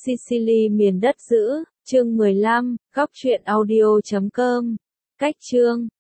Sicily miền đất giữ, chương 15, góc truyện audio.com. Cách chương